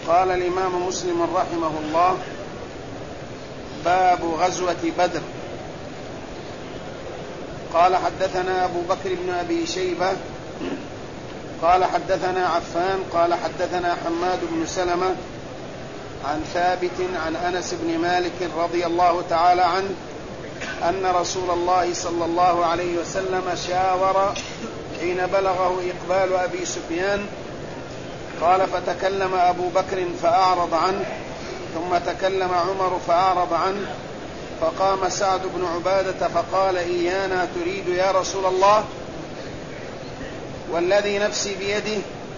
قال الإمام مسلم رحمه الله: باب غزوة بدر. قال: حدثنا أبو بكر بن أبي شيبة قال حدثنا عفان قال حدثنا حماد بن سلمة عن ثابت عن أنس بن مالك رضي الله تعالى عنه أن رسول الله صلى الله عليه وسلم شاور حين بلغه إقبال أبي سفيان. قال: فتكلم أبو بكر فأعرض عنه، ثم تكلم عمر فأعرض عنه، فقام سعد بن عبادة فقال: إيانا تريد يا رسول الله؟ والذي نفسي بيده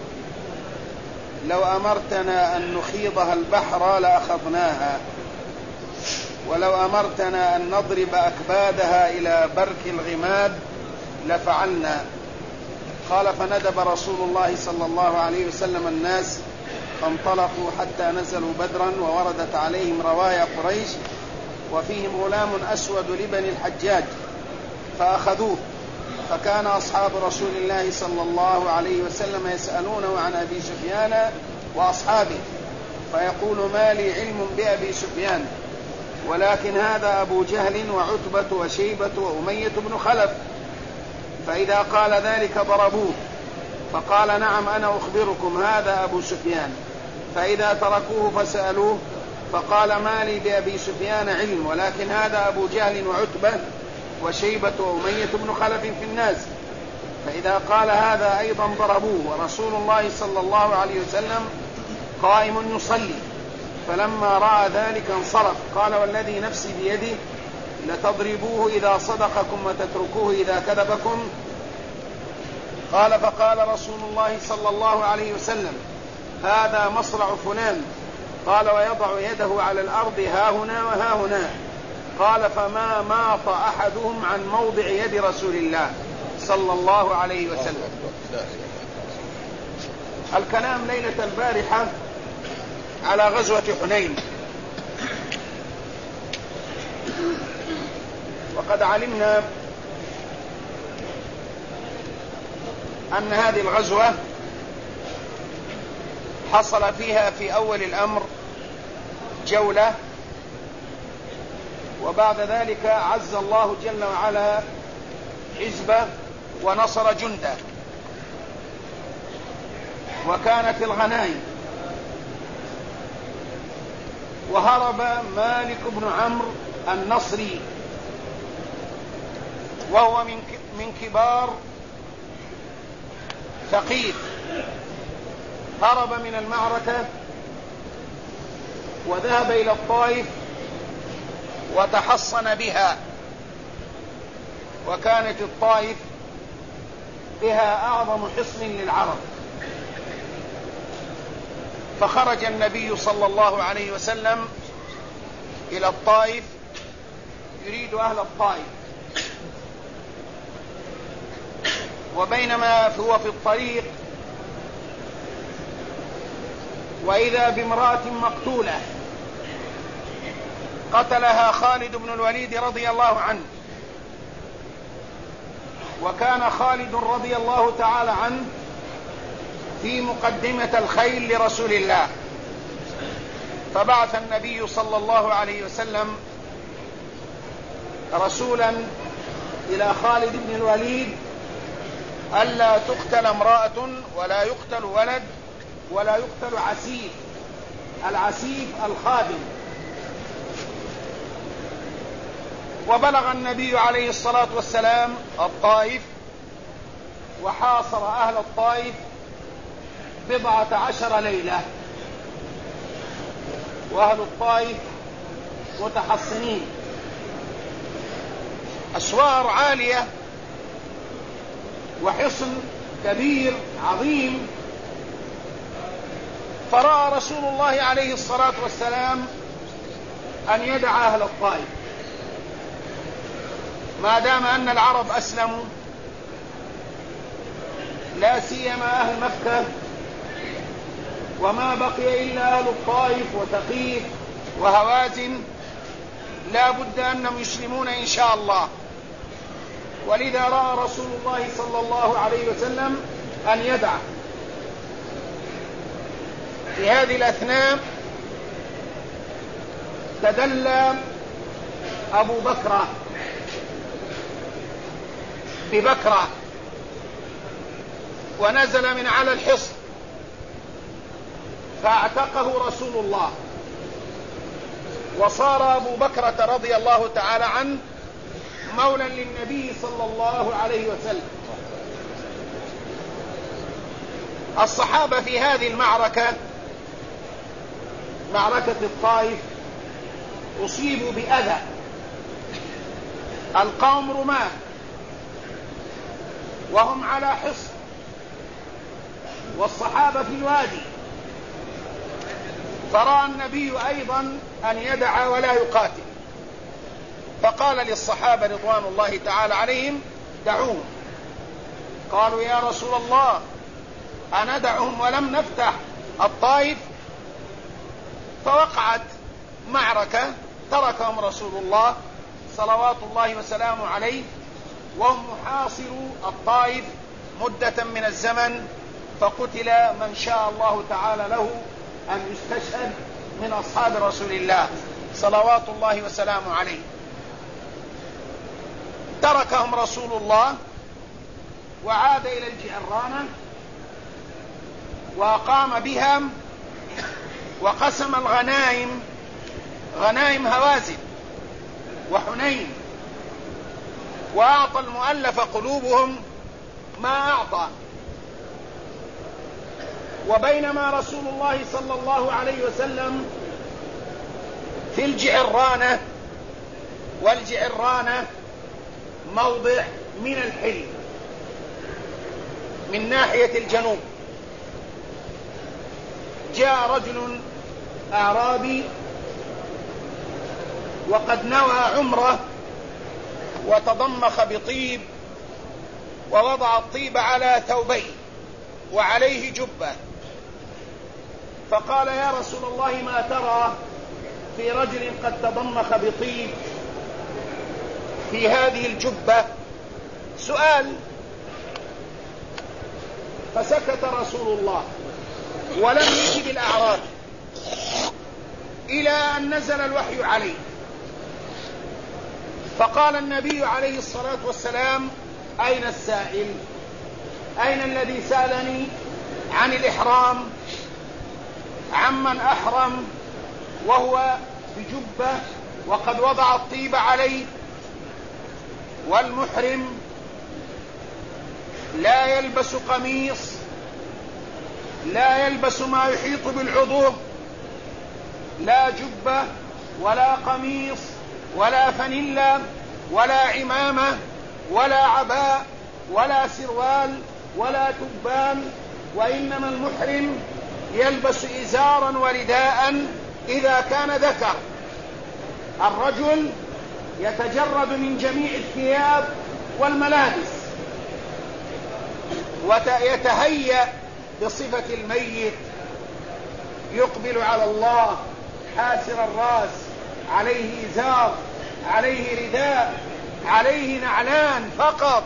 لو أمرتنا أن نخيضها البحر لأخذناها، ولو أمرتنا أن نضرب أكبادها إلى برك الغماد لفعلنا. قال: فندب رسول الله صلى الله عليه وسلم الناس فانطلقوا حتى نزلوا بدرا، ووردت عليهم روايا قريش وفيهم غلام أسود لبني الحجاج فأخذوه. فكان أصحاب رسول الله صلى الله عليه وسلم يسألونه عن أبي سفيان وأصحابه، فيقول: ما لي علم بأبي سفيان، ولكن هذا أبو جهل وعتبة وشيبة وأمية بن خلف. فإذا قال ذلك ضربوه. فقال: نعم أنا أخبركم، هذا أبو سفيان. فإذا تركوه فسألوه فقال: ما لي بأبي سفيان علم، ولكن هذا أبو جهل وعتبة وشيبة وأمية بن خلف في الناس. فإذا قال هذا أيضا ضربوه، ورسول الله صلى الله عليه وسلم قائم يصلي. فلما رأى ذلك انصرف. قال: والذي نفسي بيده لتضربوه إذا صدقكم وتتركوه إذا كذبكم. قال: فقال رسول الله صلى الله عليه وسلم: هذا مصرع فلان. قال: ويضع يده على الأرض ها هنا وها هنا. قال: فما ماط أحدهم عن موضع يد رسول الله صلى الله عليه وسلم. الكلام ليلة البارحة على غزوة حنين، وقد علمنا أن هذه الغزوة حصل فيها في أول الأمر جولة، وبعد ذلك عز الله جل وعلا حزبه ونصر جنده، وكانت الغنائم. وهرب مالك بن عمرو النصري، وهو من كبار ثقيف، هرب من المعركة وذهب إلى الطائف وتحصن بها، وكانت الطائف بها أعظم حصن للعرب. فخرج النبي صلى الله عليه وسلم إلى الطائف يريد أهل الطائف، وبينما هو في الطريق وإذا بامرأة مقتولة قتلها خالد بن الوليد رضي الله عنه. وكان خالد رضي الله تعالى عنه في مقدمة الخيل لرسول الله، فبعث النبي صلى الله عليه وسلم رسولا إلى خالد بن الوليد ألا تقتل امرأة ولا يقتل ولد ولا يقتل عسيف. العسيف الخادم. وبلغ النبي عليه الصلاة والسلام الطائف، وحاصر أهل الطائف 14 ليلة، وأهل الطائف متحصنين، أسوار عالية وحصن كبير عظيم. فرأى رسول الله عليه الصلاة والسلام أن يدع أهل الطائف، ما دام أن العرب أسلموا، لا سيما أهل مكة، وما بقي إلا أهل الطائف وثقيف وهوازن، لا بد أنهم يسلمون إن شاء الله. ولذا رأى رسول الله صلى الله عليه وسلم أن يدع. في هذه الأثناء تدلى أبو بكر ببكرة ونزل من على الحصن فاعتقه رسول الله، وصار أبو بكرة رضي الله تعالى عنه مولا للنبي صلى الله عليه وسلم. الصحابة في هذه المعركة، معركة الطائف، أصيبوا بأذى. القوم رماة وهم على حصن، والصحابة في الوادي، فرأى النبي أيضا أن يدع ولا يقاتل، فقال للصحابة رضوان الله تعالى عليهم: دعوهم. قالوا: يا رسول الله أندعهم ولم نفتح الطائف؟ فوقعت معركة، تركهم رسول الله صلوات الله وسلامه عليه وهم محاصروا الطائف مدة من الزمن، فقتل من شاء الله تعالى له أن يستشهد من أصحاب رسول الله صلوات الله وسلامه عليه. تركهم رسول الله وعاد إلى الجعرانة وقام بهم وقسم الغنائم، غنائم هوازن وحنين، وأعطى المؤلف قلوبهم ما أعطى. وبينما رسول الله صلى الله عليه وسلم في الجعرانة، والجعرانة موضع من الحل من ناحية الجنوب، جاء رجل أعرابي وقد نوى عمره وتضمخ بطيب ووضع الطيب على ثوبيه وعليه جبة، فقال: يا رسول الله ما ترى في رجل قد تضمخ بطيب في هذه الجبة؟ سؤال. فسكت رسول الله ولم يجب الأعراب إلى أن نزل الوحي عليه، فقال النبي عليه الصلاة والسلام: أين السائل؟ أين الذي سألني عن الإحرام؟ عمن أحرم وهو بجبة وقد وضع الطيب عليه؟ والمحرم لا يلبس قميص، لا يلبس ما يحيط بالعضو، لا جبة ولا قميص ولا فانيلا ولا عمامة ولا عباء ولا سروال ولا تبان، وإنما المحرم يلبس إزارا ورداء إذا كان ذكر. الرجل يتجرد من جميع الثياب والملابس ويتهيأ بصفة الميت، يقبل على الله حاسر الرأس، عليه إزار، عليه رداء، عليه نعلان فقط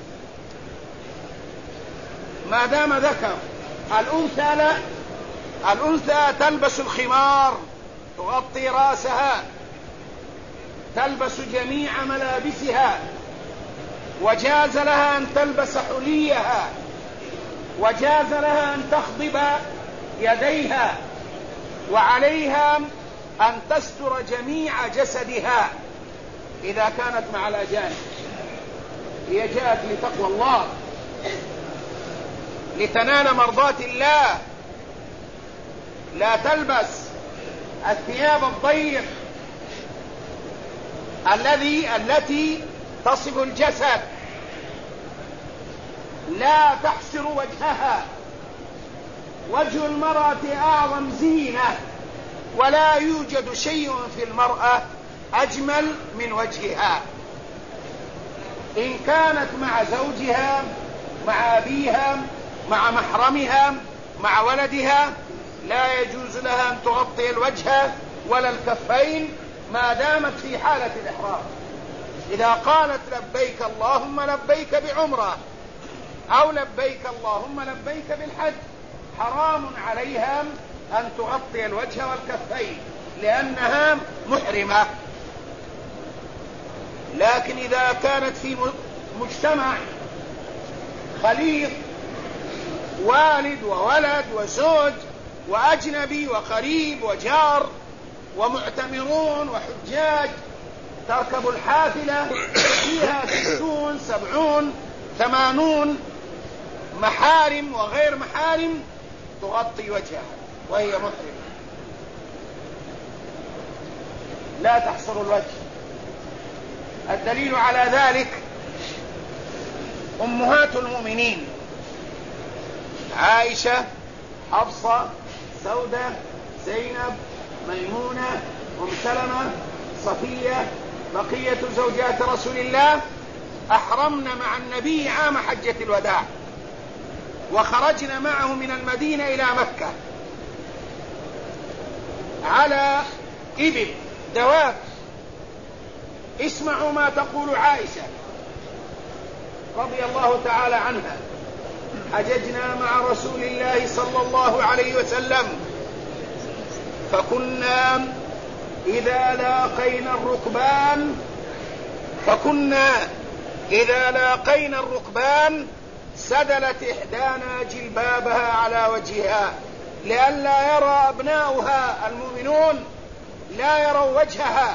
ما دام ذكر. الأنثى لا، الأنثى تلبس الخمار، تغطي رأسها، تلبس جميع ملابسها، وجاز لها أن تلبس حليها، وجاز لها أن تخضب يديها، وعليها أن تستر جميع جسدها إذا كانت مع الأجانب. هي جاءت لتقوى الله، لتنال مرضات الله، لا تلبس الثياب الضيق التي تصف الجسد، لا تحسر وجهها. وجه المرأة أعظم زينة، ولا يوجد شيء في المرأة أجمل من وجهها، إن كانت مع زوجها، مع أبيها، مع محرمها، مع ولدها، لا يجوز لها أن تغطي الوجه ولا الكفين ما دامت في حالة الإحرام. إذا قالت لبيك اللهم لبيك بعمرة أو لبيك اللهم لبيك بالحج، حرام عليها أن تغطي الوجه والكفين لأنها محرمة. لكن إذا كانت في مجتمع خليط، والد وولد وزوج وأجنبي وقريب وجار ومعتمرون وحجاج، تركب الحافلة فيها 60 70 80 محارم وغير محارم، تغطي وجهها وهي محرمة، لا تحصر الوجه. الدليل على ذلك أمهات المؤمنين عائشة، حفصة، سودة، زينب، ميمونة، أم سلمة، صفية، بقية زوجات رسول الله أحرمن مع النبي عام حجة الوداع، وخرجنا معه من المدينة إلى مكة على إبل دواب. اسمعوا ما تقول عائشة رضي الله تعالى عنها: حججنا مع رسول الله صلى الله عليه وسلم، فكنا إذا لاقينا الركبان سدلت إحدانا جلبابها على وجهها لئلا يرى أبناؤها المؤمنون، لا يروا وجهها،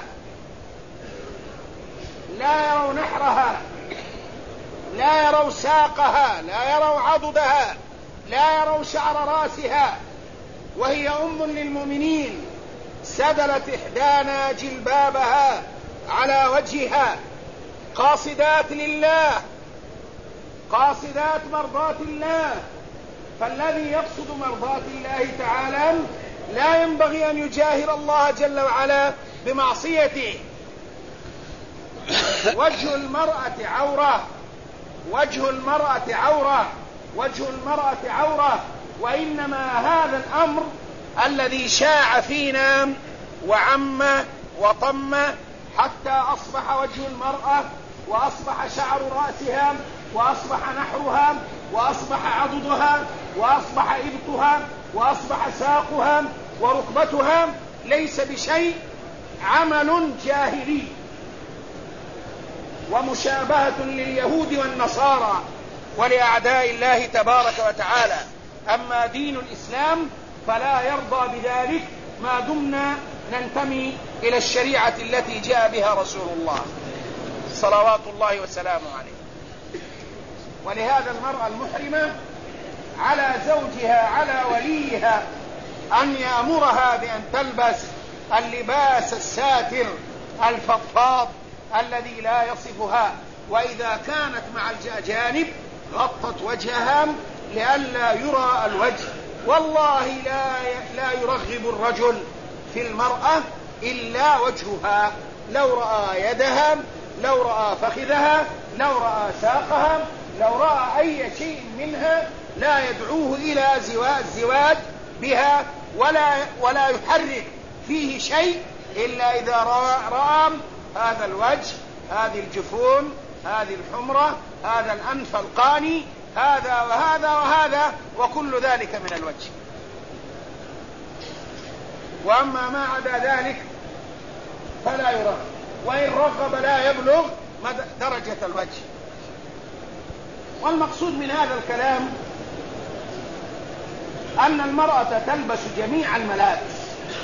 لا يروا نحرها، لا يروا ساقها، لا يروا عضدها، لا يروا شعر راسها، وهي أم للمؤمنين. سدلت إحدانا جلبابها على وجهها، قاصدات لله، قاصدات مرضاة الله. فالذي يقصد مرضاة الله تعالى لا ينبغي أن يجاهر الله جل وعلا بمعصيته. وجه المرأة عورة، وجه المرأة عورة، وجه المرأة عورة. وإنما هذا الأمر الذي شاع فينا وعم وطم حتى أصبح وجه المرأة، وأصبح شعر رأسها، وأصبح نحرها، وأصبح عضدها، وأصبح إبطها، وأصبح ساقها وركبتها، ليس بشيء، عمل جاهلي ومشابهة لليهود والنصارى ولأعداء الله تبارك وتعالى. أما دين الإسلام فلا يرضى بذلك ما دمنا ننتمي إلى الشريعة التي جاء بها رسول الله صلوات الله وسلامه عليه. ولهذا المرأة المحرمة على زوجها، على وليها، أن يأمرها بأن تلبس اللباس الساتر الفضفاض الذي لا يصفها، وإذا كانت مع الأجانب غطت وجهها لئلا يرى الوجه. والله لا يرغب الرجل في المرأة إلا وجهها، لو رأى يدها، لو رأى فخذها، لو رأى ساقها، لو رأى أي شيء منها لا يدعوه إلى الزواج بها ولا يحرك فيه شيء إلا إذا رأى هذا الوجه، هذه الجفون، هذه الحمرة، هذا الأنف القاني، هذا وهذا وهذا، وكل ذلك من الوجه. وأما ما عدا ذلك فلا يرغب، وإن رغب لا يبلغ درجة الوجه. والمقصود من هذا الكلام أن المرأة تلبس جميع الملابس،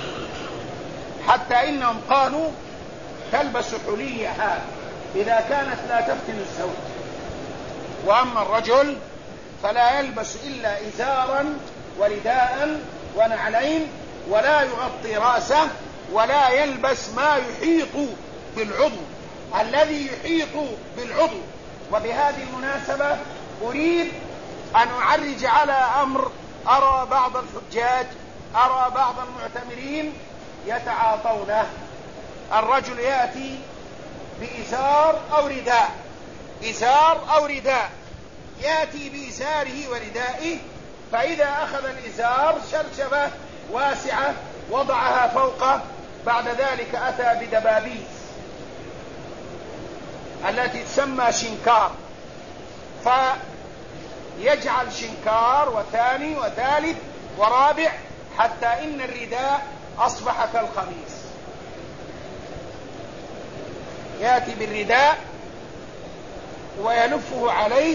حتى إنهم قالوا تلبس حليها إذا كانت لا تفتن الزوج. وأما الرجل فلا يلبس إلا إزارا ورداء ونعلين، ولا يغطي رأسه، ولا يلبس ما يحيط بالعضو، الذي يحيط بالعضو. وبهذه المناسبة أريد أن أعرج على أمر أرى بعض الحجاج، أرى بعض المعتمرين يتعاطونه. الرجل يأتي بإزار أو رداء، إزار أو رداء، يأتي بإزاره وردائه، فإذا أخذ الإزار شرشبة واسعة وضعها فوقه، بعد ذلك أتى بدبابيس التي تسمى شنكار، فيجعل شنكار وثاني وثالث ورابع حتى إن الرداء أصبح كالقميص. يأتي بالرداء ويلفه عليه،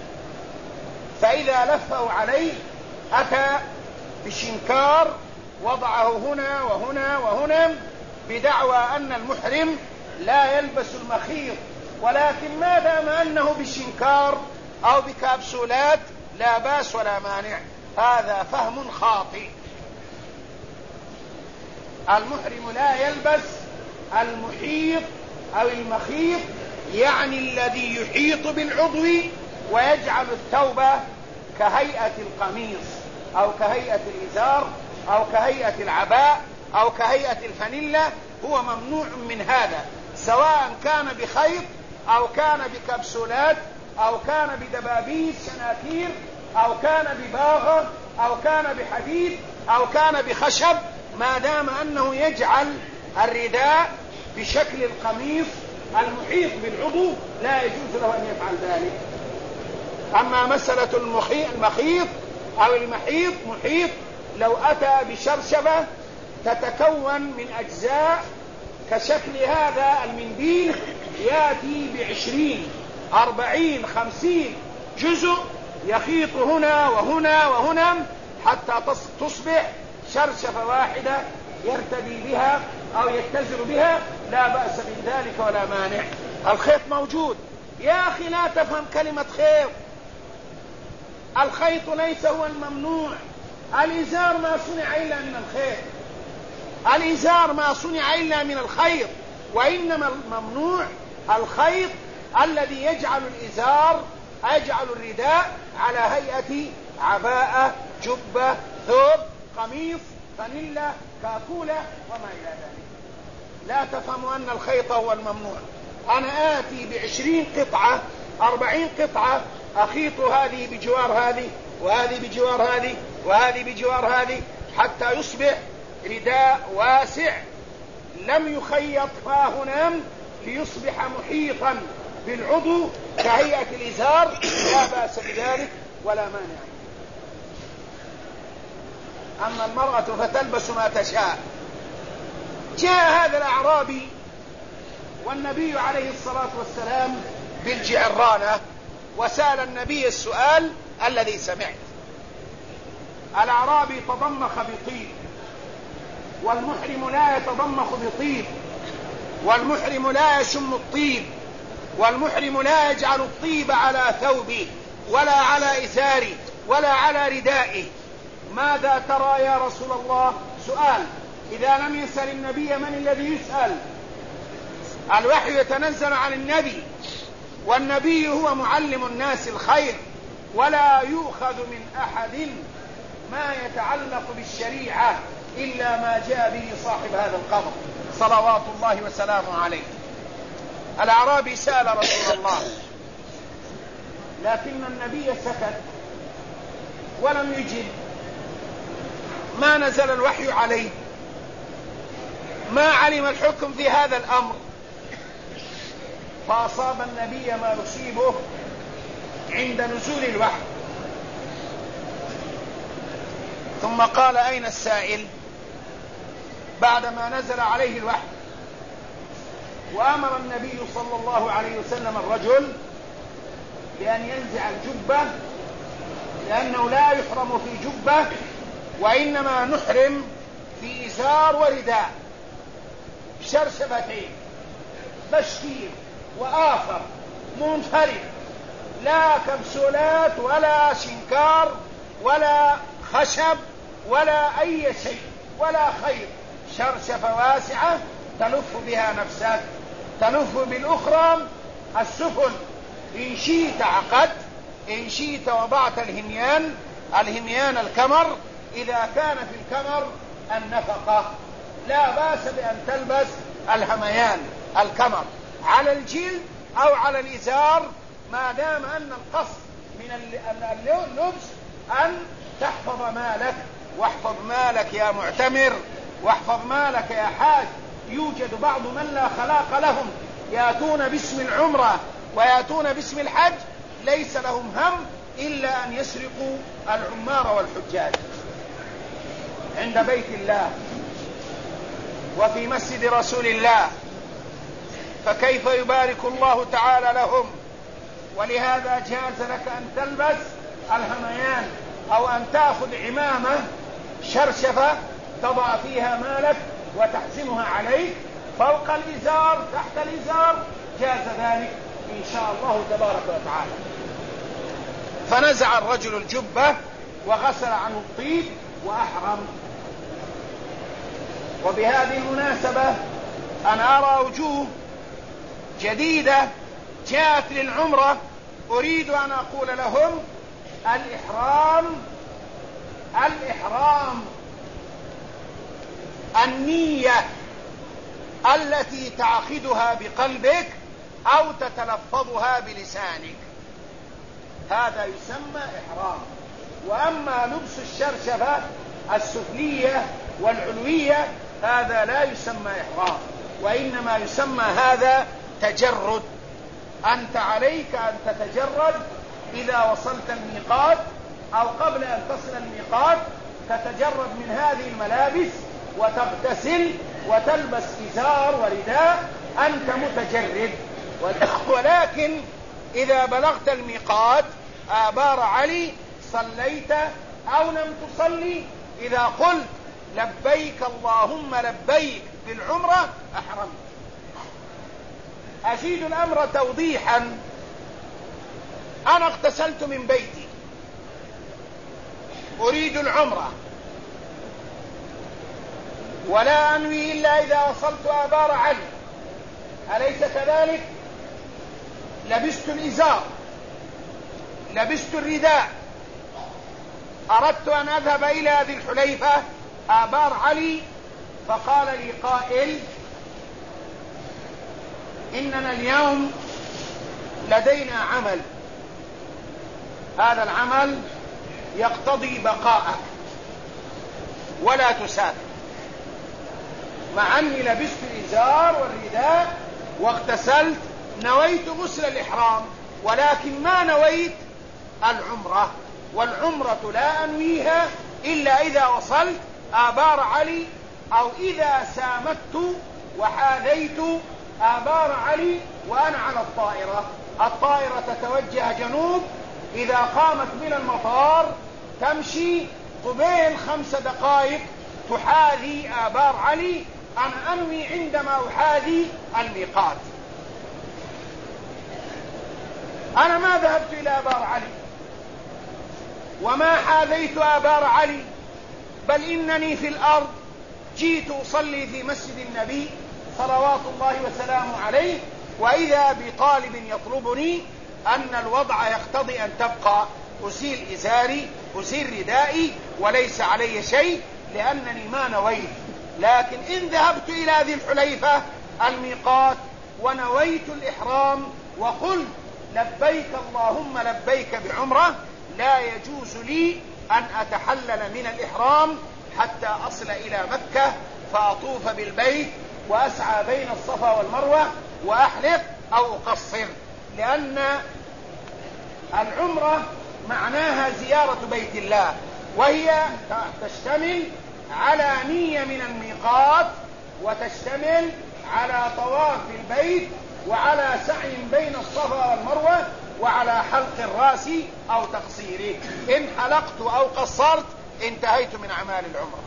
فإذا لفه عليه أتى بشنكار وضعه هنا وهنا وهنا، بدعوى أن المحرم لا يلبس المخيط، ولكن ما دام أنه بالشنكار أو بكبسولات لا باس ولا مانع. هذا فهم خاطئ. المحرم لا يلبس المحيط أو المخيط، يعني الذي يحيط بالعضو ويجعل الثوب كهيئة القميص أو كهيئة الإزار أو كهيئة العباء أو كهيئة الفانيلا، هو ممنوع من هذا، سواء كان بخيط أو كان بكبسولات أو كان بدبابيس شناكير أو كان بباغة أو كان بحديد أو كان بخشب، ما دام أنه يجعل الرداء بشكل القميص المحيط بالعضو لا يجوز له أن يفعل ذلك. أما مسألة المخيط أو المحيط، محيط لو أتى بشرشفة تتكون من أجزاء كشكل هذا المنديل، يأتي 20 40 50 جزء يخيط هنا وهنا وهنا حتى تصبح شرشفة واحدة يرتدي بها أو يتزر بها، لا بأس بذلك ولا مانع. الخيط موجود. يا أخي لا تفهم كلمة خيط، الخيط ليس هو الممنوع. الإزار ما صنع إلا من الخيط، الإزار ما صنع إلا من الخيط، وإنما الممنوع الخيط الذي يجعل الإزار يجعل الرداء على هيئة عباءة، جبة، ثوب، قميص، فانيلا، كاكولة وما إلى ذلك. لا تفهموا أن الخيط هو الممنوع. أنا آتي ب20 قطعة 40 قطعة أخيط هذه بجوار هذه وهذه بجوار هذه وهذه بجوار هذه حتى يصبح رداء واسع لم يخيط فاهنا ليصبح محيطا بالعضو كهيئة الإزار، لا بأس بذلك ولا مانع. أما المرأة فتلبس ما تشاء. جاء هذا الأعرابي والنبي عليه الصلاة والسلام بالجعرانة وسأل النبي السؤال الذي سمعت. الأعرابي تضمخ بطيب، والمحرم لا يتضمخ بطيب، والمحرم لا يشم الطيب، والمحرم لا يجعل الطيب على ثوبه ولا على إزاره ولا على ردائه. ماذا ترى يا رسول الله؟ سؤال. إذا لم يسأل النبي من الذي يسأل؟ الوحي يتنزل عن النبي، والنبي هو معلم الناس الخير، ولا يؤخذ من أحد ما يتعلق بالشريعة إلا ما جاء به صاحب هذا القبر صلوات الله وسلامه عليه. الأعرابي سأل رسول الله، لكن النبي سكت ولم يجب، ما نزل الوحي عليه، ما علم الحكم في هذا الأمر، فأصاب النبي ما يصيبه عند نزول الوحي. ثم قال: أين السائل؟ بعدما نزل عليه الوحي، وأمر النبي صلى الله عليه وسلم الرجل بأن ينزع الجبة، لأنه لا يحرم في جبة، وإنما نحرم في إزار ورداء، شرشفتين، بشكير وآخر منفرد، لا كبسولات ولا شنكار ولا خشب ولا أي شيء ولا خيط، شرشفة واسعة تلف بها نفسك، تلف بالأخرى السفن، إن شئت عقدت، إن شئت وضعت الهميان الكمر، إذا كان في الكمر النفقة لا بأس بأن تلبس الهميان الكمر على الجلد أو على الإزار، ما دام أن القصد من اللبس أن تحفظ مالك. واحفظ مالك يا معتمر، واحفظ مالك يا حاج. يوجد بعض من لا خلاق لهم، يأتون باسم العمرة ويأتون باسم الحج، ليس لهم هم إلا أن يسرقوا العمار والحجاج. عند بيت الله وفي مسجد رسول الله، فكيف يبارك الله تعالى لهم؟ ولهذا جاز لك أن تلبس الهميان أو أن تأخذ عمامة شرشفة تضع فيها مالك وتحزمها عليك فوق الإزار تحت الإزار، جاز ذلك إن شاء الله تبارك وتعالى. فنزع الرجل الجبة وغسل عنه الطيب وأحرم. وبهذه المناسبة أنا أرى وجوه جديدة جاءت للعمرة أريد أن أقول لهم: الإحرام النية التي تعقدها بقلبك أو تتلفظها بلسانك، هذا يسمى إحرام. وأما لبس الشرشفة السفلية والعلوية هذا لا يسمى إحرام، وإنما يسمى هذا تجرد. أنت عليك أن تتجرد إذا وصلت الميقات أو قبل أن تصل الميقات، تتجرد من هذه الملابس وتغتسل وتلبس إزار ورداء، أنت متجرد. ولكن إذا بلغت الميقات آبار علي صليت أو لم تصلي، إذا قلت لبيك اللهم لبيك بالعمرة أحرمت. أزيد الأمر توضيحا: أنا اغتسلت من بيتي أريد العمرة ولا أنوي إلا إذا وصلت آبار علي، أليس كذلك؟ لبست الإزار، لبست الرداء، أردت أن أذهب إلى ذي الحليفة آبار علي، فقال لي قائل: إننا اليوم لدينا عمل، هذا العمل يقتضي بقاءك ولا تسافر. مع أني لبست الإزار والرداء واغتسلت نويت غسل الإحرام، ولكن ما نويت العمرة، والعمرة لا أنويها إلا إذا وصلت آبار علي أو إذا سامت وحاذيت آبار علي وأنا على الطائرة تتوجه جنوب، إذا قامت من المطار تمشي قبيل 5 دقائق تحاذي آبار علي، أنا أنوي عندما أحاذي الميقات. أنا ما ذهبت إلى آبار علي وما حاذيت آبار علي، بل إنني في الأرض جيت أصلي في مسجد النبي صلوات الله وسلامه عليه، وإذا بطالب يطلبني أن الوضع يقتضي أن تبقى، أزيل إزاري أزيل ردائي وليس علي شيء لأنني ما نويت. لكن إن ذهبت إلى ذي الحليفة الميقات ونويت الإحرام وقلت لبيك اللهم لبيك بعمرة، لا يجوز لي أن أتحلل من الإحرام حتى أصل إلى مكة فأطوف بالبيت وأسعى بين الصفا والمروة وأحلق أو أقصر، لأن العمرة معناها زيارة بيت الله، وهي تشتمل على نية من الميقات وتشتمل على طواف البيت وعلى سعي بين الصفا والمروة وعلى حلق الرأس أو تقصيره. إن حلقت أو قصرت انتهيت من أعمال العمرة.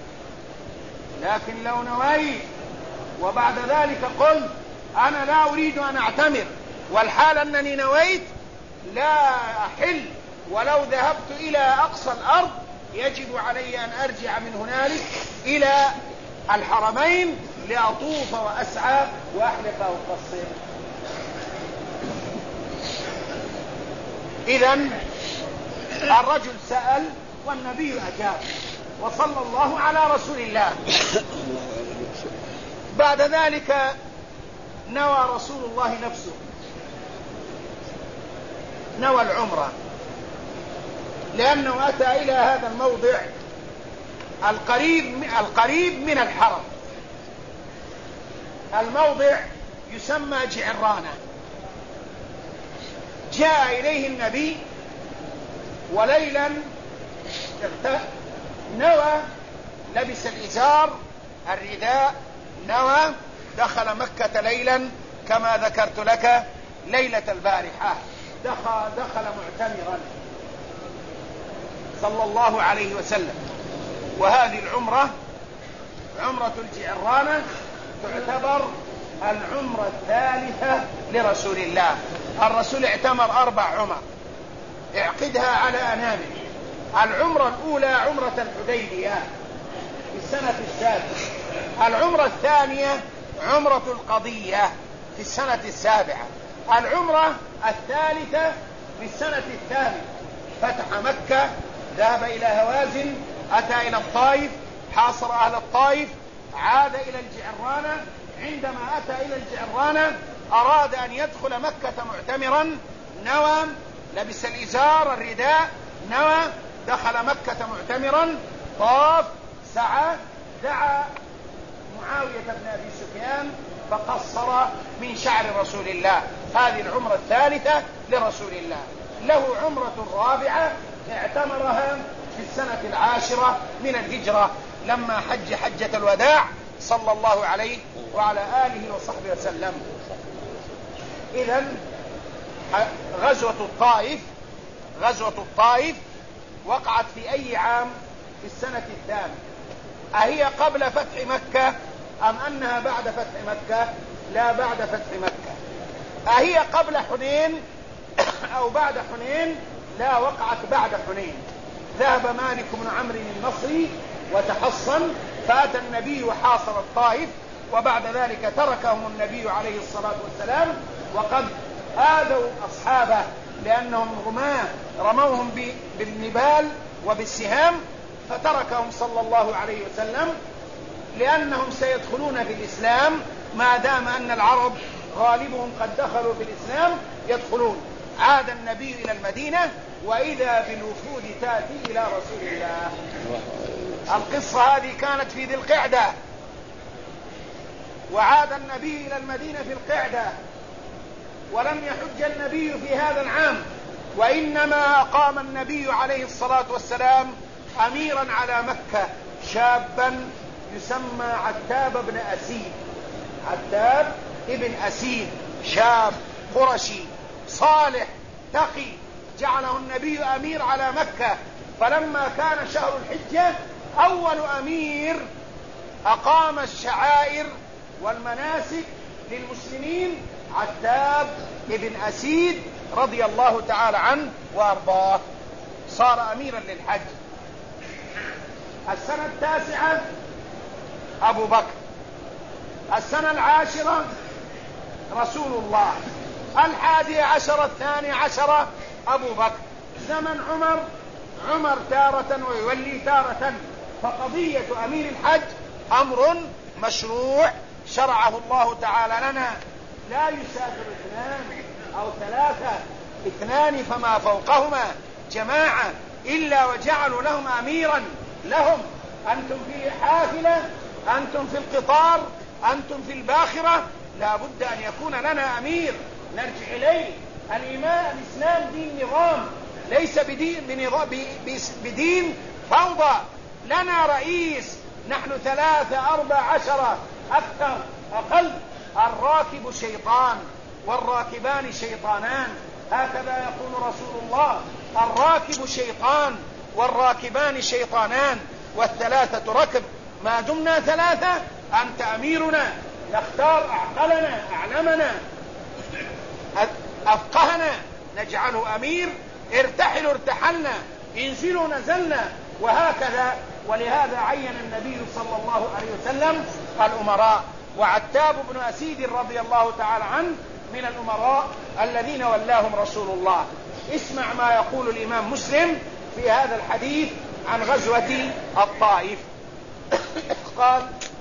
لكن لو نويت وبعد ذلك قلت أنا لا أريد أن أعتمر والحال أنني نويت، لا أحل ولو ذهبت إلى أقصى الأرض، يجب علي أن أرجع من هنالك إلى الحرمين لأطوف وأسعى وأحلق وأقصر. إذن الرجل سأل والنبي أجاب وصلى الله على رسول الله. بعد ذلك نوى رسول الله نفسه، نوى العمرة، لأنه أتى إلى هذا الموضع القريب من الحرم. الموضع يسمى جعرانة. جاء إليه النبي وليلا نوى لبس الإزار الرداء نوى دخل مكة ليلا كما ذكرت لك ليلة البارحة، دخل معتمرا صلى الله عليه وسلم. وهذه العمرة عمرة الجعرانة تعتبر العمرة الثالثة لرسول الله. الرسول اعتمر 4 عمر، اعقدها على أنامل. العمرة الأولى عمرة الحديبية في السنة 7، العمرة الثانية عمرة القضية في السنة 7، العمرة الثالثة في السنة 8 فتح مكة، ذهب إلى هوازن، أتى إلى الطائف، حاصر أهل الطائف، عاد إلى الجعرانة. عندما أتى إلى الجعرانة أراد أن يدخل مكة معتمرا، نوى لبس الإزار الرداء، نوى دخل مكة معتمرا، طاف، سعى، دعا معاوية بن أبي سفيان فقصر من شعر رسول الله. هذه العمرة الثالثة لرسول الله. له عمرة رابعة اعتمرها في السنة 10 من الهجرة لما حج حجة الوداع صلى الله عليه وعلى آله وصحبه وسلم. إذن غزوة الطائف وقعت في أي عام؟ في السنة 8. أهي قبل فتح مكة أم أنها بعد فتح مكة؟ لا، بعد فتح مكة. أهي قبل حنين أو بعد حنين؟ لا، وقعت بعد حنين. ذهب مالك بن عمرو النصري وتحصن، فأتى النبي وحاصر الطائف، وبعد ذلك تركهم النبي عليه الصلاة والسلام، وقد آذوا أصحابه لأنهم رماة رموهم بالنبال وبالسهام، فتركهم صلى الله عليه وسلم لأنهم سيدخلون في الإسلام ما دام أن العرب غالبهم قد دخلوا في الإسلام يدخلون. عاد النبي إلى المدينة وإذا بالوفود تأتي إلى رسول الله. القصة هذه كانت في ذي القعدة، وعاد النبي إلى المدينة في القعدة، ولم يحج النبي في هذا العام، وإنما أقام النبي عليه الصلاة والسلام أميرا على مكة شابا يسمى عتاب بن أسيد. عتاب ابن أسيد شاب قرشي صالح تقي، جعله النبي أمير على مكة. فلما كان شهر الحجة أول أمير أقام الشعائر والمناسك للمسلمين عتاب ابن أسيد رضي الله تعالى عنه وأرضاه، صار أميرا للحج. السنة 9 أبو بكر، السنة 10 رسول الله، 11 12 أبو بكر. زمن عمر تارة ويولي تارة. فقضية أمير الحج أمر مشروع شرعه الله تعالى لنا. لا يسافر 2 أو 3، 2 فما فوقهما جماعة إلا وجعلوا لهم أميرا لهم. أنتم في حافلة، أنتم في القطار، أنتم في الباخرة، لا بد أن يكون لنا أمير نرجع إليه. الإسلام دين نظام، ليس بدين فوضى. لنا رئيس، نحن 3 14 أكثر أقل. الراكب شيطان والراكبان شيطانان، هكذا يقول رسول الله. الراكب شيطان والراكبان شيطانان، والثلاثة ركب. ما دمنا 3 أنت أميرنا، نختار أعقلنا أعلمنا أفقهنا نجعله أمير. ارتحلوا ارتحلنا، انزلوا نزلنا، وهكذا. ولهذا عين النبي صلى الله عليه وسلم الأمراء، وعتاب بن أسيد رضي الله تعالى عنه من الأمراء الذين ولاهم رسول الله. اسمع ما يقول الإمام مسلم في هذا الحديث عن غزوة الطائف. قال: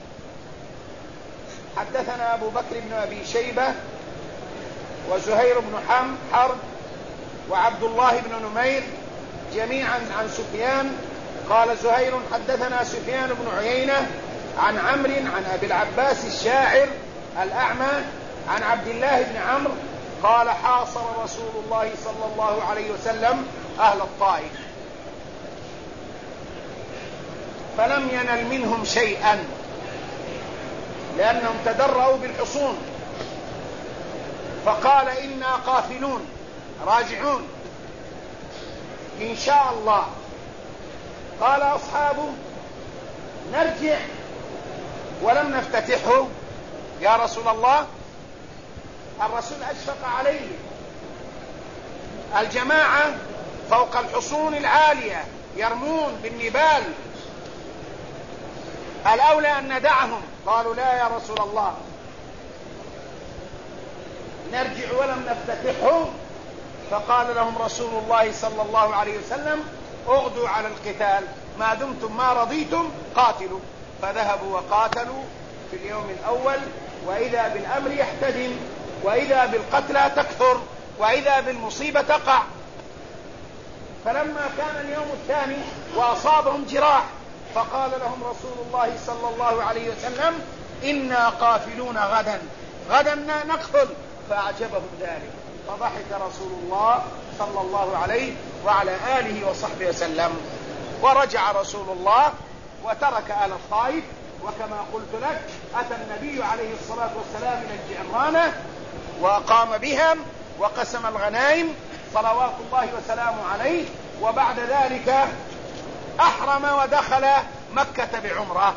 حدثنا أبو بكر بن أبي شيبة وزهير بن حرب وعبد الله بن نمير جميعا عن سفيان. قال زهير: حدثنا سفيان بن عيينة عن عمرو عن أبي العباس الشاعر الأعمى عن عبد الله بن عمرو قال: حاصر رسول الله صلى الله عليه وسلم أهل الطائف. فلم ينل منهم شيئا لأنهم تدرؤوا بالحصون، فقال إنا قافلون راجعون إن شاء الله. قال أصحابه نرجع ولم نفتتحه يا رسول الله. الرسول أشفق عليه، الجماعة فوق الحصون العالية يرمون بالنبال، الأولى أن ندعهم. قالوا لا يا رسول الله، نرجع ولم نفتتحه. فقال لهم رسول الله صلى الله عليه وسلم اغدوا على القتال، ما دمتم ما رضيتم قاتلوا. فذهبوا وقاتلوا في اليوم الأول، وإذا بالأمر يحتدم، وإذا بالقتلى تكثر، وإذا بالمصيبة تقع. فلما كان اليوم الثاني وأصابهم جراح، فقال لهم رسول الله صلى الله عليه وسلم إنا قافلون غدا نقتل. فأعجبهم ذلك، فضحك رسول الله صلى الله عليه وعلى آله وصحبه وسلم. ورجع رسول الله وترك آل الطائف. وكما قلت لك أتى النبي عليه الصلاة والسلام إلى الجعرانة وأقام بهم وقسم الغنائم صلوات الله وسلامه عليه. وبعد ذلك أحرم ودخل مكة بعمرة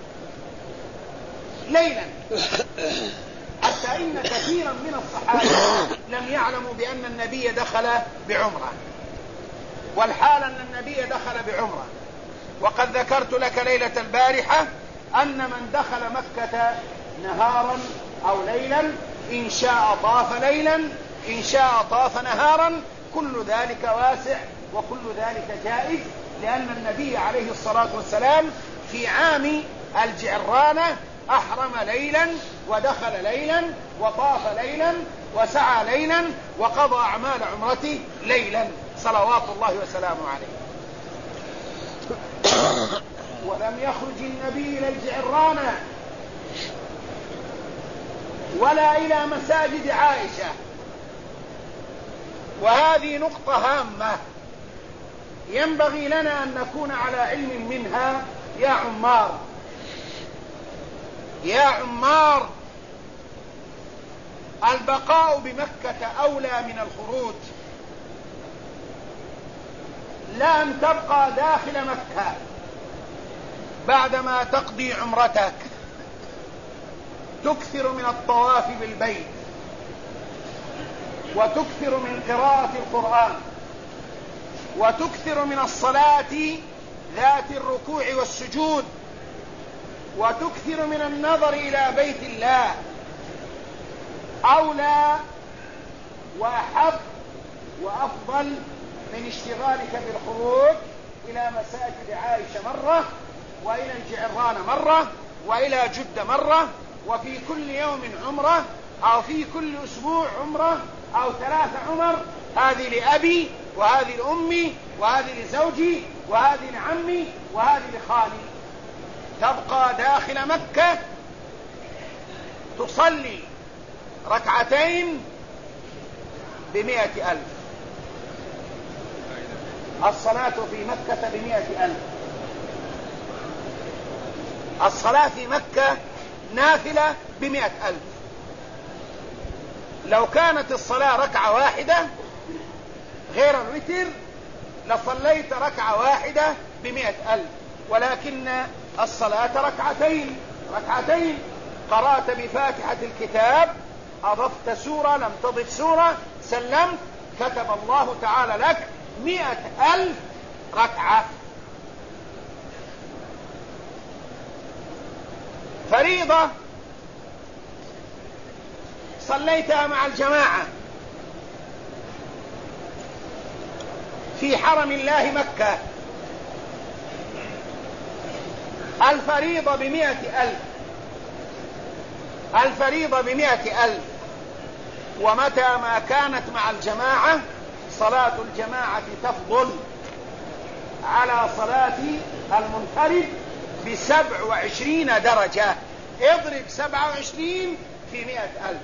ليلا، حتى إن كثيرا من الصحابة لم يعلموا بأن النبي دخل بعمرة، والحال أن النبي دخل بعمرة. وقد ذكرت لك ليلة البارحة أن من دخل مكة نهارا أو ليلا إن شاء طاف ليلا إن شاء طاف نهارا، كل ذلك واسع وكل ذلك جائز، لأن النبي عليه الصلاة والسلام في عام الجعرانة أحرم ليلا ودخل ليلا وطاف ليلا وسعى ليلا وقضى أعمال عمرته ليلا صلوات الله وسلامه عليه. ولم يخرج النبي إلى الجعرانة ولا إلى مساجد عائشة، وهذه نقطة هامة ينبغي لنا أن نكون على علم منها يا عمار. يا عمار، البقاء بمكة أولى من الخروج، لا أن تبقى داخل مكة بعدما تقضي عمرتك، تكثر من الطواف بالبيت، وتكثر من قراءة القرآن، وتكثر من الصلاة ذات الركوع والسجود، وتكثر من النظر إلى بيت الله، أولى وأحب وأفضل من اشتغالك بالخروج إلى مساجد عائشة مرة، وإلى الجعران مرة، وإلى جدة مرة، وفي كل يوم عمرة، أو في كل أسبوع عمرة، أو 3 عمر، هذه لأبي وهذه لأمي وهذه لزوجي وهذه لعمي وهذه لخالي. تبقى داخل مكة تصلي 2 ب100,000. الصلاة في مكة ب100,000. الصلاة في مكة نافلة ب100,000. لو كانت الصلاة ركعة واحدة غير الوتر لصليت ركعة واحدة ب100,000، ولكن الصلاة ركعتين، قرأت بفاتحة الكتاب، أضفت سورة لم تضف سورة، سلمت، كتب الله تعالى لك 100,000 ركعة. فريضة صليتها مع الجماعة في حرم الله مكة، الفريضة ب100,000. الفريضة ب100,000. ومتى ما كانت مع الجماعة صلاة الجماعة تفضل على صلاة المنفرد ب27 درجة. اضرب 27 في 100,000.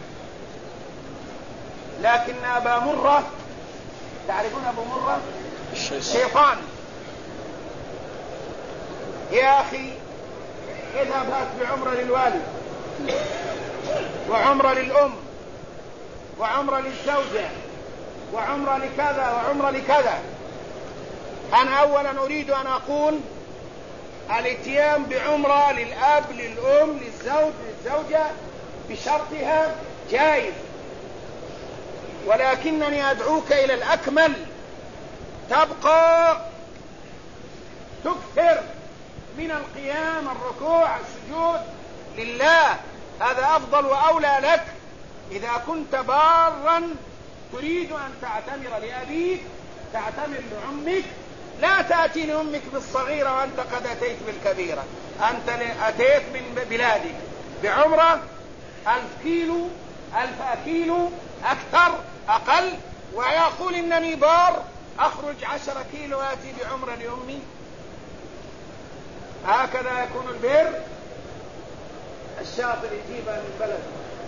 لكن أبا مرة، تعرفون أبو مرة؟ الشيطان يا أخي اذهب هات بعمرة للوالد وعمرة للأم وعمرة للزوجة وعمرة لكذا وعمرة لكذا. أنا أولا أريد أن أقول الاتيان بعمرة للأب للأم للزوجة بشرطها جائز، ولكنني أدعوك إلى الأكمل، تبقى تكثر من القيام الركوع السجود لله، هذا أفضل وأولى لك. إذا كنت بارا تريد أن تعتمر لأبيك تعتمر لأمك، لا تأتي لأمك بالصغيرة وأنت قد أتيت بالكبيرة. أنت أتيت من بلادك بعمرة 1000 كيلو أكثر أقل، ويقول إنني بار أخرج 10 كيلو آتي بعمرة لأمي. هكذا يكون البر. الشاطر يجيبها من بلده،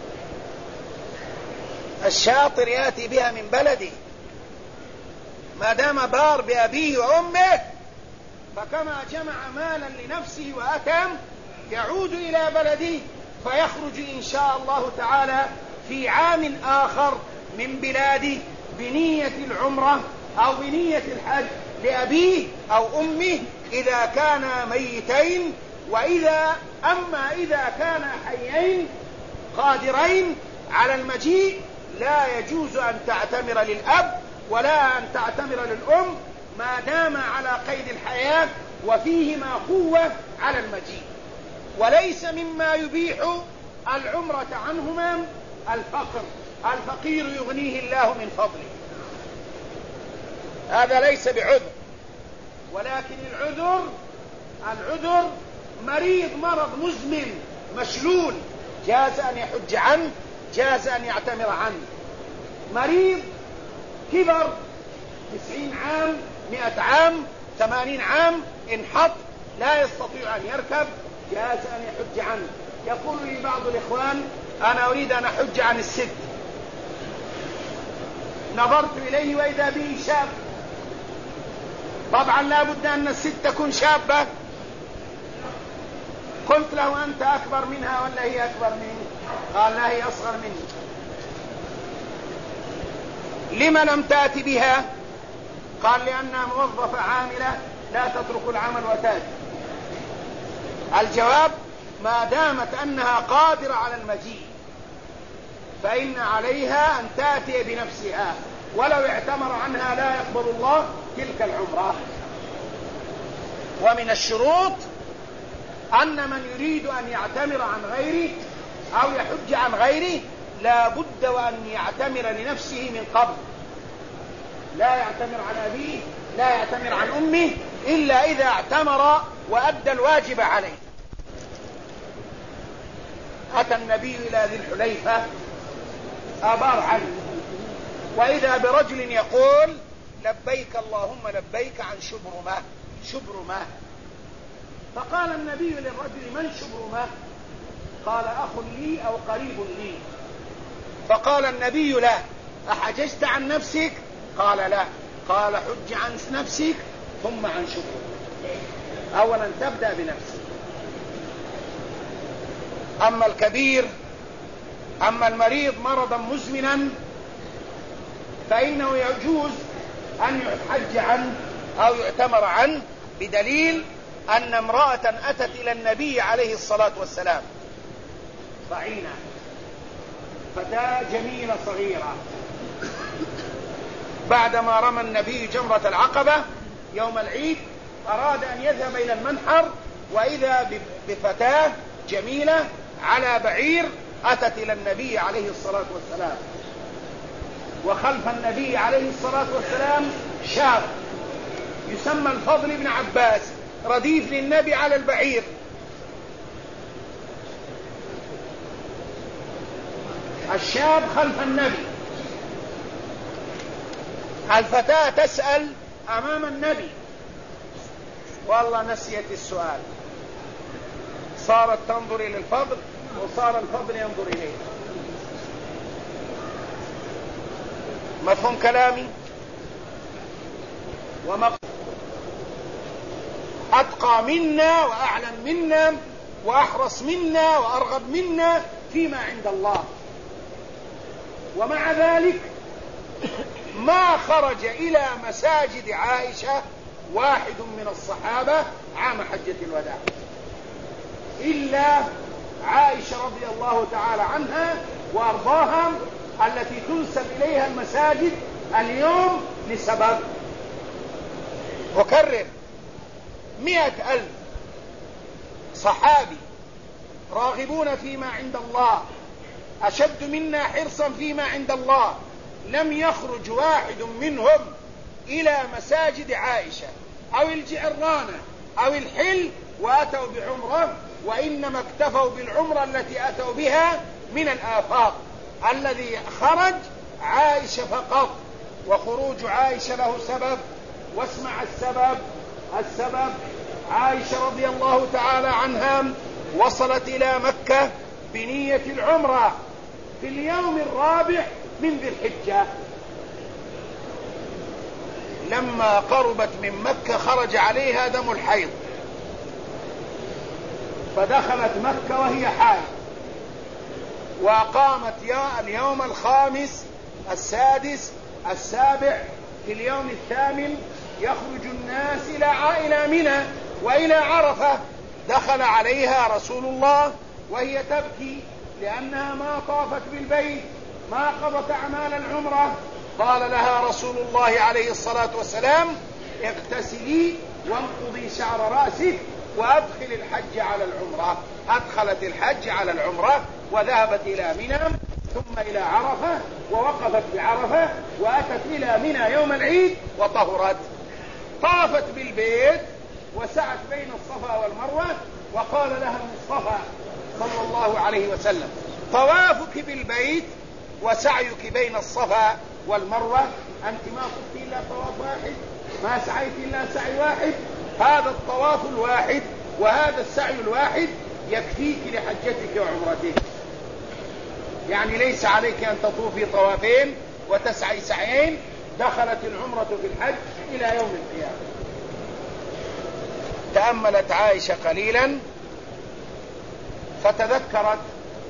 الشاطر يأتي بها من بلده، ما دام بار بأبيه وأمه فكما جمع مالا لنفسه وأتم يعود إلى بلده، فيخرج إن شاء الله تعالى في عام آخر من بلاده بنية العمرة أو بنية الحج لأبيه أو أمه إذا كانا ميتين. أما إذا كانا حيين قادرين على المجيء لا يجوز أن تعتمر للأب ولا أن تعتمر للأم ما دام على قيد الحياة وفيهما قوة على المجيء. وليس مما يبيح العمرة عنهما الفقر، الفقير يغنيه الله من فضله، هذا ليس بعذر. ولكن العذر مريض مرض مزمن مشلول جاز أن يحج عنه، جاز أن يعتمر عنه. مريض كبر 90 عام 100 عام 80 عام انحط لا يستطيع أن يركب، جاز أن يحج عنه. يقول لي بعض الإخوان أنا أريد أن أحج عن الست، نظرت إليه وإذا به شاب، طبعا لا بد أن الست تكون شابة. قلت له أنت أكبر منها ولا هي أكبر مني؟ قال لا هي أصغر مني. لما لم تأتي بها؟ قال لأنها موظفة عاملة لا تترك العمل وتأتي. الجواب ما دامت أنها قادرة على المجيء فإن عليها أن تأتي بنفسها، ولو اعتمر عنها لا يقبل الله تلك العمرة. ومن الشروط أن من يريد أن يعتمر عن غيره أو يحج عن غيره لا بد وأن يعتمر لنفسه من قبل، لا يعتمر عن أبيه لا يعتمر عن أمه إلا إذا اعتمر وأدى الواجب عليه. أتى النبي إلى ذي الحليفة أبار عنه، وإذا برجل يقول لبيك اللهم لبيك عن شبرمة. فقال النبي للرجل من شبرمة؟ قال أخ لي أو قريب لي. فقال النبي له أحججت عن نفسك؟ قال لا. قال حج عن نفسك ثم عن شبرمة، أولا تبدأ بنفسك. أما الكبير أما المريض مرضا مزمنا فإنه يجوز أن يحج عنه أو يعتمر عنه، بدليل أن امرأة أتت إلى النبي عليه الصلاة والسلام ضعينة، فتاة جميلة صغيرة، بعدما رمى النبي جمرة العقبة يوم العيد أراد أن يذهب إلى المنحر، وإذا بفتاة جميلة على بعير أتت إلى النبي عليه الصلاة والسلام، وخلف النبي عليه الصلاة والسلام شاب يسمى الفضل بن عباس رديف للنبي على البعير. الشاب خلف النبي، الفتاة تسأل أمام النبي، والله نسيت السؤال، صارت تنظر إلى الفضل وصار الفضل ينظر إليه. مفهوم كلامي؟ أتقى منا وأعلم منا وأحرص منا وأرغب منا فيما عند الله. ومع ذلك ما خرج إلى مساجد عائشة واحد من الصحابة عام حجة الوداع إلا عائشة رضي الله تعالى عنها وأرضاها، التي تنسب إليها المساجد اليوم لسبب. أكرر، 100,000 صحابي راغبون فيما عند الله، أشد منا حرصا فيما عند الله، لم يخرج واحد منهم إلى مساجد عائشة أو الجعرانة أو الحل وأتوا بعمرة، وإنما اكتفوا بالعمرة التي أتوا بها من الآفاق. الذي خرج عائشة فقط، وخروج عائشة له سبب. واسمع السبب عائشة رضي الله تعالى عنها وصلت إلى مكة بنية العمرة في اليوم الرابع من ذي الحجة. لما قربت من مكة خرج عليها دم الحيض، فدخلت مكة وهي حائض، وأقامت اليوم الخامس السادس السابع. في اليوم الثامن يخرج الناس إلى منى وإلى عرفة. دخل عليها رسول الله وهي تبكي لأنها ما طافت بالبيت، ما قضت أعمال العمرة. قال لها رسول الله عليه الصلاة والسلام: اغتسلي وانقضي شعر رأسك وأدخل الحج على العمرة. أدخلت الحج على العمرة وذهبت إلى منى ثم إلى عرفة، ووقفت بعرفة، وأتت إلى منى يوم العيد وطهرت. طافت بالبيت وسعت بين الصفا والمروة، وقال لها المصطفى صلى الله عليه وسلم: طوافك بالبيت وسعيك بين الصفا والمروة، أنت ما طفت إلا طواف واحد، ما سعيت إلا سعي واحد. هذا الطواف الواحد وهذا السعي الواحد يكفيك لحجتك وعمرتك. يعني ليس عليك أن تطوفي طوافين وتسعي سعيين. دخلت العمرة في الحج إلى يوم القيامة. تأملت عائشة قليلا فتذكرت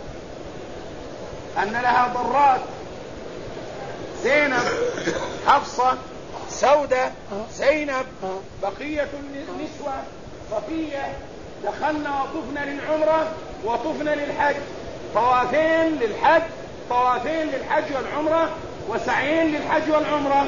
أن لها ضرات: زينب، حفصة، سودة، زينب، بقية النسوة، صفية، دخلنا وطفنا للعمرة وطفنا للحج، طوافين للحج، طوافين للحج والعمرة، وسعيين للحج والعمرة.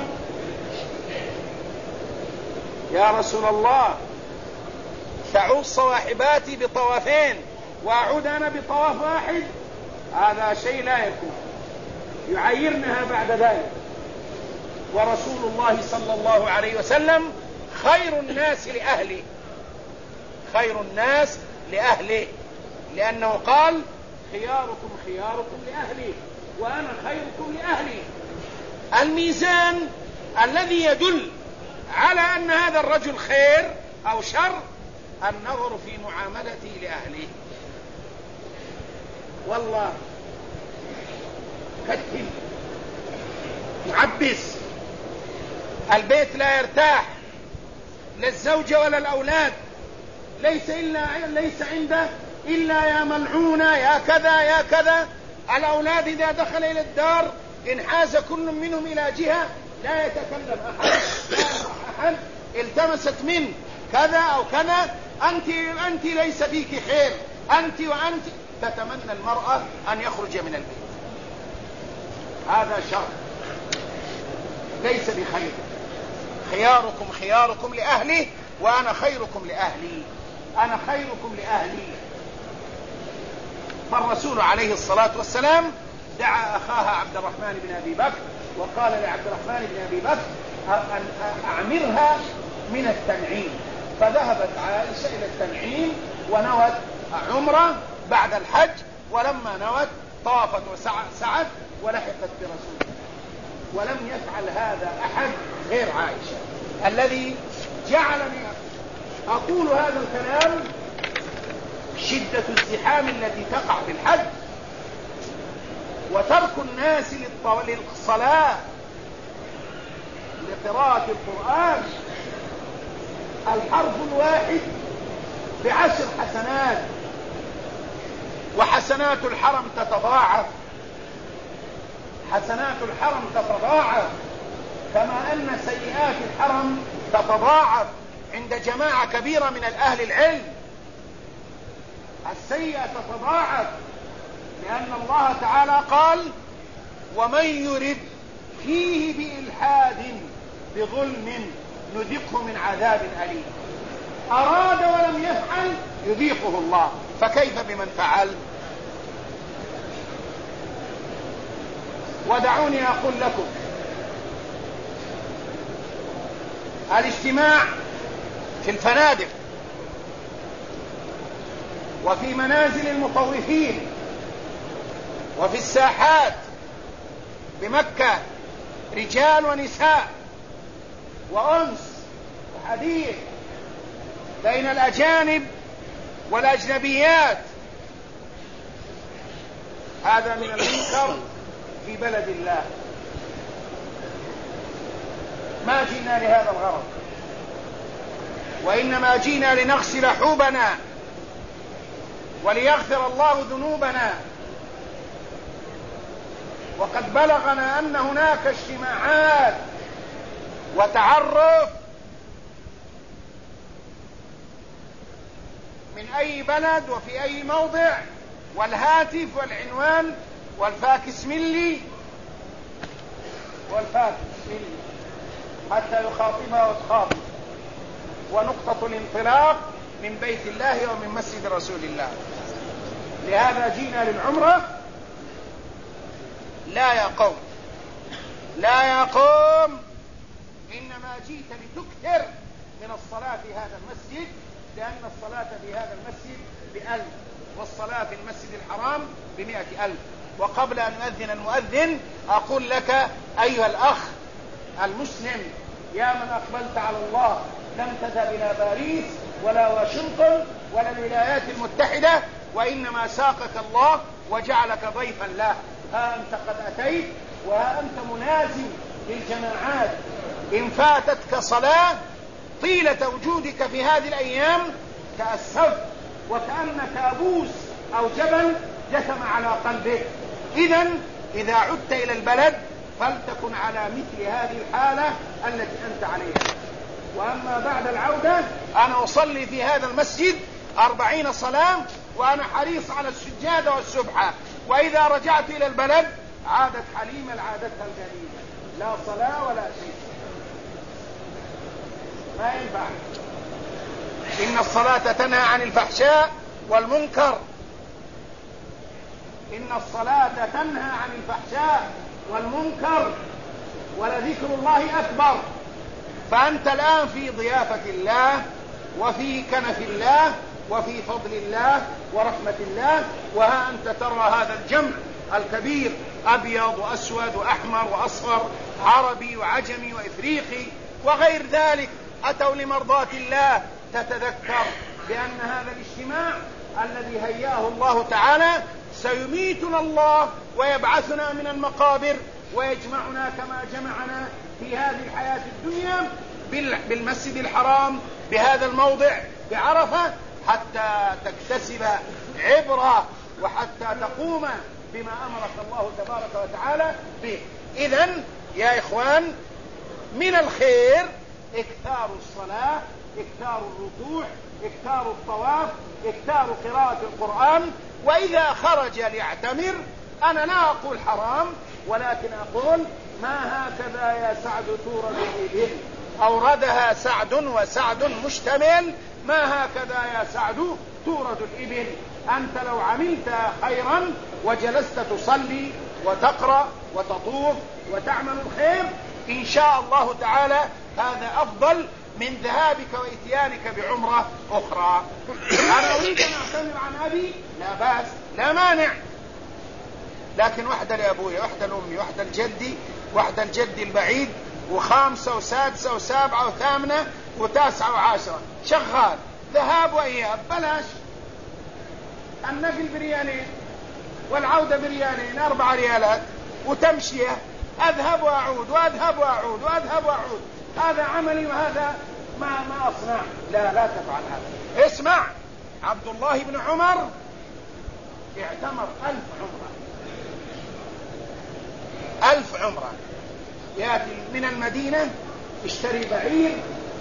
يا رسول الله، تعود صواحباتي بطوافين وأعود أنا بطواف واحد؟ هذا شيء لا يكون. يعيرنها بعد ذلك. ورسول الله صلى الله عليه وسلم خير الناس لأهله، خير الناس لأهله، لأنه قال: خياركم خياركم لأهله وأنا خيركم لأهلي. الميزان الذي يدل على أن هذا الرجل خير أو شر النظر في معاملته لأهله. والله كتم معبس، البيت لا يرتاح، لا الزوجة ولا الأولاد، ليس عنده إلا يا ملعونة يا كذا يا كذا. الأولاد إذا دخل إلى الدار انحاز كل منهم إلى جهة، لا يتكلم أحد، التمست منه كذا أو كذا، أنت ليس فيك خير، أنت وأنت. تتمنى المرأة أن يخرج من البيت. هذا شر، ليس بخير. خياركم خياركم لأهله وأنا خيركم لأهلي، أنا خيركم لأهلي. فالرسول عليه الصلاة والسلام دعا أخاها عبد الرحمن بن أبي بكر وقال لعبد الرحمن بن أبي بكر: أن أعمرها من التنعيم. فذهبت عائشة إلى التنعيم ونوت عمرة بعد الحج، ولما نوت طافت وسعت ولحقت برسول الله. ولم يفعل هذا أحد غير عائشة. الذي جعلني أقول هذا الكلام شدة الزحام التي تقع في الحج، وترك الناس للصلاة لقراءة القرآن، الحرف الواحد ب10 حسنات، وحسنات الحرم تتضاعف، حسنات الحرم تتضاعف كما أن سيئات الحرم تتضاعف عند جماعة كبيرة من الأهل العلم. السيئة تتضاعف لأن الله تعالى قال: ومن يرد فيه بإلحاد بظلم نذقه من عذاب أليم. أراد ولم يفعل يذيقه الله، فكيف بمن فعل؟ ودعوني أقول لكم، الاجتماع في الفنادق وفي منازل المطوفين وفي الساحات بمكة، رجال ونساء وأنس وحديث بين الأجانب والأجنبيات، هذا من المنكر في بلد الله. ما جئنا لهذا الغرض، وإنما جئنا لنغسل حوبنا وليغفر الله ذنوبنا. وقد بلغنا أن هناك اجتماعات وتعرف من أي بلد وفي أي موضع، والهاتف والعنوان والفاكس ملي حتى يخاطبها وتخاطب، ونقطة الانطلاق من بيت الله ومن مسجد رسول الله. لهذا جئنا للعمرة. لا يا قوم، لا يا قوم، إنما جئت لتكثر من الصلاة في هذا المسجد، لأن الصلاة في هذا المسجد ب1000، والصلاة في المسجد الحرام ب100,000. وقبل أن يؤذن المؤذن أقول لك أيها الأخ المسلم، يا من أقبلت على الله، لم تذهب إلى باريس ولا واشنطن ولا الولايات المتحدة، وإنما ساقك الله وجعلك ضيفا له. ها أنت قد أتيت، وها أنت منازل للجماعات. إن فاتتك صلاة طيلة وجودك في هذه الأيام تأسفت، وكأن كابوس أو جبل جثم على قلبك. إذا عدت إلى البلد فلتكن على مثل هذه الحالة التي أنت عليها. وأما بعد العودة أنا أصلي في هذا المسجد 40 صلاة، وأنا حريص على السجادة والسبحة. وإذا رجعت إلى البلد عادت حليمة لعادتها الجديدة، لا صلاة ولا شيء، ما ينفع. إن الصلاة تنهى عن الفحشاء والمنكر، إن الصلاة تنهى عن الفحشاء والمنكر، ولذكر الله أكبر. فأنت الآن في ضيافة الله، وفي كنف الله، وفي فضل الله ورحمة الله. وها أنت ترى هذا الجمع الكبير، أبيض وأسود وأحمر وأصفر، عربي وعجمي وإفريقي وغير ذلك، أتوا لمرضاة الله. تتذكر بأن هذا الاجتماع الذي هيأه الله تعالى سيميتنا الله ويبعثنا من المقابر ويجمعنا كما جمعنا في هذه الحياة الدنيا بالمسجد الحرام بهذا الموضع بعرفة، حتى تكتسب عبرة وحتى تقوم بما أمرك الله تبارك وتعالى به. إذن يا إخوان، من الخير إكثار الصلاة، إكثار الركوع، إكثار الطواف، إكثار قراءة القرآن. وإذا خرج ليعتمر، أنا لا أقول حرام، ولكن أقول ما هكذا يا سعد تورد الإبل، أوردها سعد وسعد مشتمل، ما هكذا يا سعد تورد الإبل. أنت لو عملت خيرا وجلست تصلي وتقرأ وتطوف وتعمل الخير إن شاء الله تعالى، هذا أفضل من ذهابك وإتيانك بعمرة أخرى. أنا أريد أن أعتمر عن أبي، لا بأس، لا مانع، لكن واحدة لأبويا، واحدة لأمي، واحدة لجدي، واحدة لجدي البعيد، وخامسة وسادسة وسابعة وثامنة وتاسعة وعاشرة، شغال، ذهاب وإياب بلاش. النقل بريالين والعودة بريالين، 4 ريالات، وتمشية، أذهب وأعود وأذهب وأعود وأذهب وأعود. هذا عملي وهذا ما أصنع؟ لا تفعل هذا. اسمع، عبد الله بن عمر اعتمر 1000 عمرة. يأتي من المدينة يشتري بعير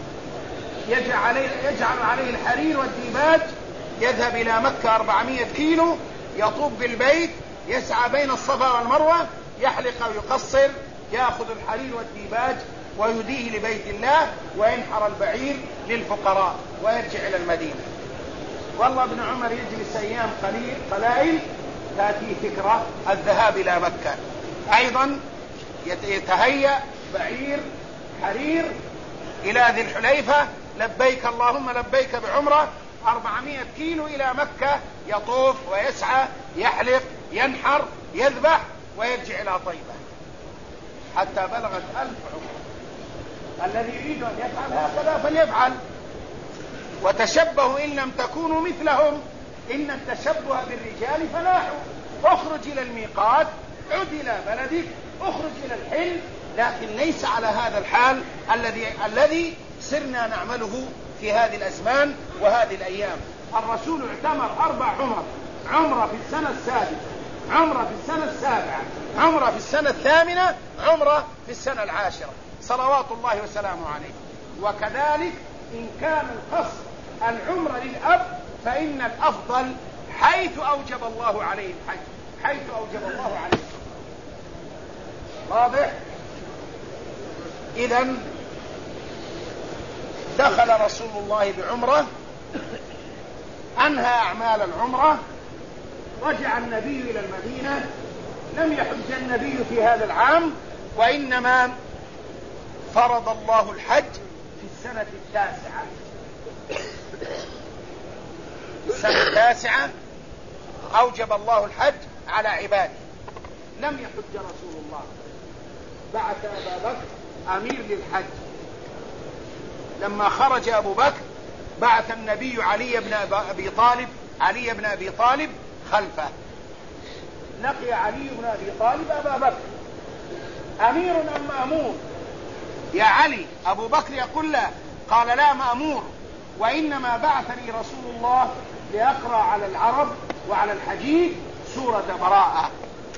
يجعل عليه الحرير والديباج، يذهب إلى مكة 400 كيلو، يطوف بالبيت، يسعى بين الصفا والمروة، يحلق أو يقصر، يأخذ الحرير والديباج ويهديه لبيت الله، وينحر البعير للفقراء ويرجع إلى المدينة. والله ابن عمر يجلس أيام قلائل تأتي فكرة الذهاب إلى مكة. أيضا يتهيأ بعير حرير إلى ذي الحليفة، لبيك اللهم لبيك بعمرة، 400 كيلو إلى مكة، يطوف ويسعى، يحلق، ينحر، يذبح، ويرجع إلى طيبة حتى بلغت 1000 عمرة. الذي يريد أن يفعل هكذا فليفعل. وتشبهوا إن لم تكونوا مثلهم، إن التشبه بالرجال فلاح. اخرج إلى الميقات، عد إلى بلدك، اخرج إلى الحل، لكن ليس على هذا الحال الذي سرنا نعمله في هذه الأزمان وهذه الأيام. الرسول اعتمر 4 عمر: عمرة في السنة السادسة، عمرة في السنة السابعة، عمرة في السنة الثامنة، عمرة في السنة العاشرة، صلوات الله وسلامه عليه. وكذلك إن كان القصد العمرة للأب فإن الأفضل حيث أوجب الله عليه الحج، حيث أوجب الله عليه الحج. واضح؟ إذن دخل رسول الله بعمرة، أنهى أعمال العمرة، رجع النبي إلى المدينة. لم يحج النبي في هذا العام، وإنما فرض الله الحج في السنة التاسعة. السنة التاسعة أوجب الله الحج على عباده. لم يحج رسول الله، بعث أبا بكر أمير للحج. لما خرج أبو بكر بعث النبي علي بن أبي طالب خلفه. لقي علي بن أبي طالب أبا بكر: أمير أم مأمور؟ يا علي. أبو بكر يقول لا، قال لا مأمور، وإنما بعثني رسول الله لأقرأ على العرب وعلى الحجيج سورة براءة،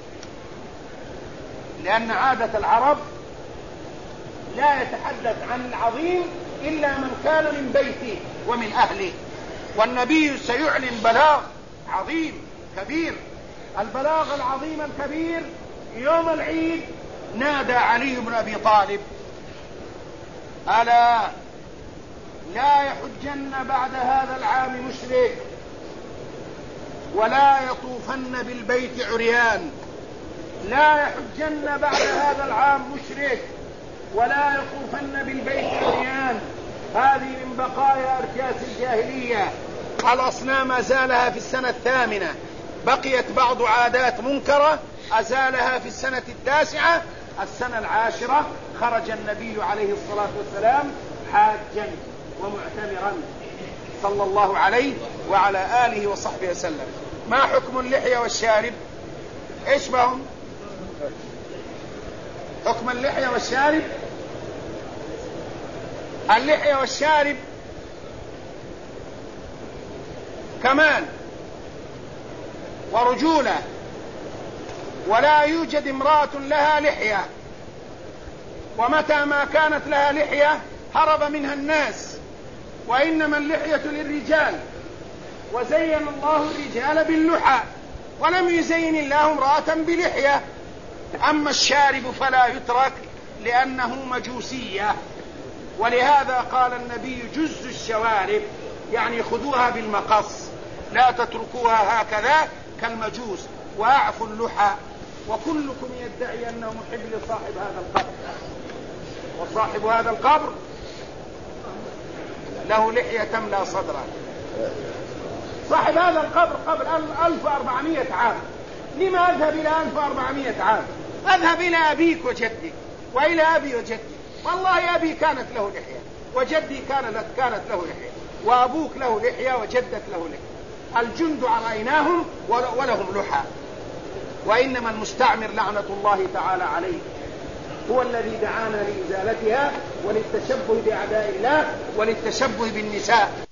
لأن عادة العرب لا يتحدث عن العظيم إلا من كان من بيته ومن أهله، والنبي سيعلن بلاغ عظيم كبير. البلاغ العظيم الكبير يوم العيد نادى علي بن أبي طالب: ألا لا يحجن بعد هذا العام مشرك، ولا يطوفن بالبيت عريان. لا يحجن بعد هذا العام مشرك، ولا يطوفن بالبيت عريان. هذه من بقايا أرجاس الجاهلية. الأصنام أزالها في السنة الثامنة، بقيت بعض عادات منكرة أزالها في السنة التاسعة. السنة العاشرة خرج النبي عليه الصلاة والسلام حاجا ومعتمرا صلى الله عليه وعلى آله وصحبه وسلم. ما حكم اللحية والشارب؟ إيش بهم؟ حكم اللحية والشارب: اللحية والشارب كمال ورجولة، ولا يوجد امرأة لها لحية، ومتى ما كانت لها لحية هرب منها الناس، وإنما اللحية للرجال، وزين الله الرجال باللحى، ولم يزين الله امرأة بلحية. أما الشارب فلا يترك لأنه مجوسية، ولهذا قال النبي: جز الشوارب، يعني خذوها بالمقص، لا تتركوها هكذا كالمجوس، وأعفوا اللحى. وكلكم يدعي أنه محب لصاحب هذا القبر، وصاحب هذا القبر له لحية تملأ صدره. صاحب هذا القبر قبل 1400 عام. لما أذهب إلى 1400 عام؟ أذهب إلى أبيك وجدك، وإلى أبي وجدي. والله أبي كانت له لحية، وجدي كانت له لحية، وأبوك له لحية، وجدك له لحية. الجند رأيناهم ولهم لحى. وإنما المستعمر لعنة الله تعالى عليه هو الذي دعانا لإزالتها وللتشبه بأعداء الله وللتشبه بالنساء.